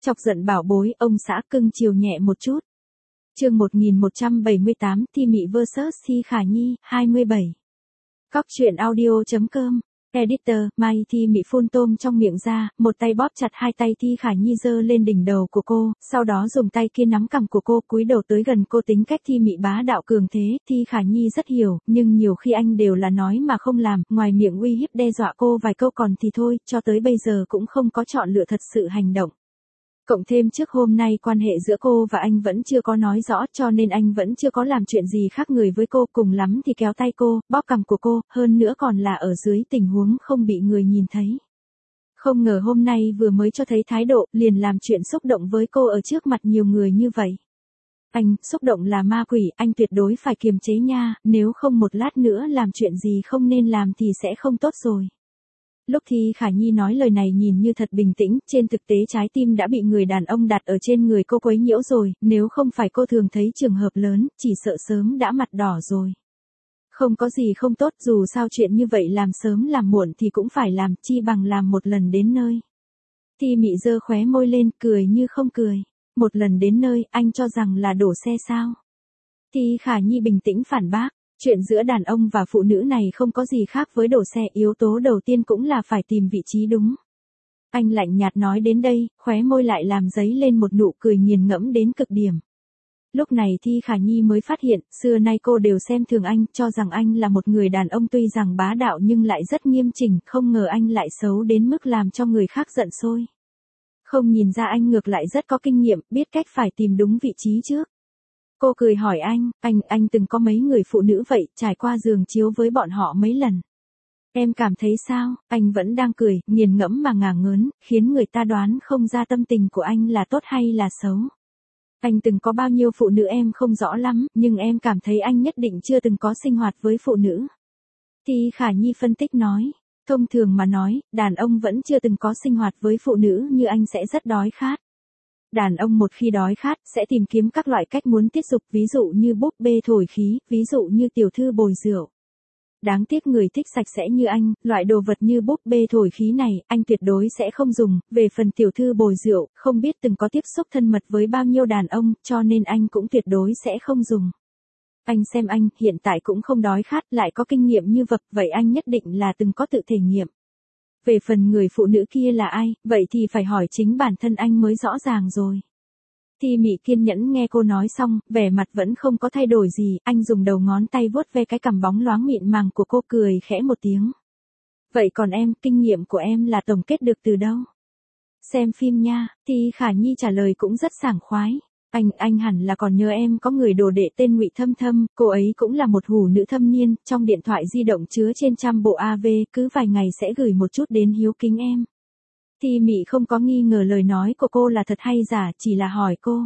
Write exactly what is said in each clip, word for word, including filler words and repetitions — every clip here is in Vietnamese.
Chọc giận bảo bối, ông xã cưng chiều nhẹ một chút. Chương một nghìn một trăm bảy mươi tám, Thi Mị versus Thi Khả Nhi, hai mươi bảy. Cóc truyện audio.com. Editor, Mai. Thi Mị phun tôm trong miệng ra, một tay bóp chặt hai tay Thi Khả Nhi giơ lên đỉnh đầu của cô, sau đó dùng tay kia nắm cằm của cô, cúi đầu tới gần cô. Tính cách Thi Mị bá đạo cường thế, Thi Khả Nhi rất hiểu, nhưng nhiều khi anh đều là nói mà không làm, ngoài miệng uy hiếp đe dọa cô vài câu còn thì thôi, cho tới bây giờ cũng không có chọn lựa thật sự hành động. Cộng thêm trước hôm nay quan hệ giữa cô và anh vẫn chưa có nói rõ, cho nên anh vẫn chưa có làm chuyện gì khác người với cô, cùng lắm thì kéo tay cô, bóp cằm của cô, hơn nữa còn là ở dưới tình huống không bị người nhìn thấy. Không ngờ hôm nay vừa mới cho thấy thái độ, liền làm chuyện xúc động với cô ở trước mặt nhiều người như vậy. Anh, xúc động là ma quỷ, anh tuyệt đối phải kiềm chế nha, nếu không một lát nữa làm chuyện gì không nên làm thì sẽ không tốt rồi. Lúc Thi Khả Nhi nói lời này nhìn như thật bình tĩnh, trên thực tế trái tim đã bị người đàn ông đặt ở trên người cô quấy nhiễu rồi, nếu không phải cô thường thấy trường hợp lớn, chỉ sợ sớm đã mặt đỏ rồi. Không có gì không tốt, dù sao chuyện như vậy làm sớm làm muộn thì cũng phải làm, chi bằng làm một lần đến nơi. Thi Mị giơ khóe môi lên, cười như không cười. Một lần đến nơi, anh cho rằng là đổ xe sao? Thi Khả Nhi bình tĩnh phản bác. Chuyện giữa đàn ông và phụ nữ này không có gì khác với đổ xe, yếu tố đầu tiên cũng là phải tìm vị trí đúng. Anh lạnh nhạt nói đến đây, khóe môi lại làm dấy lên một nụ cười nghiền ngẫm đến cực điểm. Lúc này Thi Khả Nhi mới phát hiện, xưa nay cô đều xem thường anh, cho rằng anh là một người đàn ông tuy rằng bá đạo nhưng lại rất nghiêm chỉnh, không ngờ anh lại xấu đến mức làm cho người khác giận sôi. Không nhìn ra anh ngược lại rất có kinh nghiệm, biết cách phải tìm đúng vị trí trước. Cô cười hỏi anh, anh, anh từng có mấy người phụ nữ vậy, trải qua giường chiếu với bọn họ mấy lần. Em cảm thấy sao? Anh vẫn đang cười, nghiền ngẫm mà ngả ngớn, khiến người ta đoán không ra tâm tình của anh là tốt hay là xấu. Anh từng có bao nhiêu phụ nữ em không rõ lắm, nhưng em cảm thấy anh nhất định chưa từng có sinh hoạt với phụ nữ. Thi Khả Nhi phân tích nói, thông thường mà nói, đàn ông vẫn chưa từng có sinh hoạt với phụ nữ như anh sẽ rất đói khát. Đàn ông một khi đói khát, sẽ tìm kiếm các loại cách muốn tiết dục, ví dụ như búp bê thổi khí, ví dụ như tiểu thư bồi rượu. Đáng tiếc người thích sạch sẽ như anh, loại đồ vật như búp bê thổi khí này, anh tuyệt đối sẽ không dùng, về phần tiểu thư bồi rượu, không biết từng có tiếp xúc thân mật với bao nhiêu đàn ông, cho nên anh cũng tuyệt đối sẽ không dùng. Anh xem anh, hiện tại cũng không đói khát, lại có kinh nghiệm như vật, vậy anh nhất định là từng có tự thể nghiệm. Về phần người phụ nữ kia là ai, vậy thì phải hỏi chính bản thân anh mới rõ ràng rồi. Thi Mị kiên nhẫn nghe cô nói xong, vẻ mặt vẫn không có thay đổi gì, anh dùng đầu ngón tay vuốt ve cái cằm bóng loáng mịn màng của cô, cười khẽ một tiếng. Vậy còn em, kinh nghiệm của em là tổng kết được từ đâu? Xem phim nha, Thi Khả Nhi trả lời cũng rất sảng khoái. Anh, anh hẳn là còn nhớ em có người đồ đệ tên Ngụy Thâm Thâm, cô ấy cũng là một hủ nữ thâm niên, trong điện thoại di động chứa trên trăm bộ a vê, cứ vài ngày sẽ gửi một chút đến hiếu kính em. Thi Mị không có nghi ngờ lời nói của cô là thật hay giả, chỉ là hỏi cô.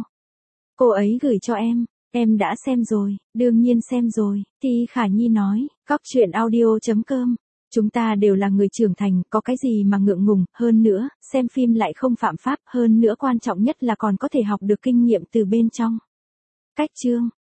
Cô ấy gửi cho em, em đã xem rồi, đương nhiên xem rồi, Thi Khả Nhi nói, cóc truyện audio.com. Chúng ta đều là người trưởng thành, có cái gì mà ngượng ngùng, hơn nữa, xem phim lại không phạm pháp, hơn nữa quan trọng nhất là còn có thể học được kinh nghiệm từ bên trong. Cách chương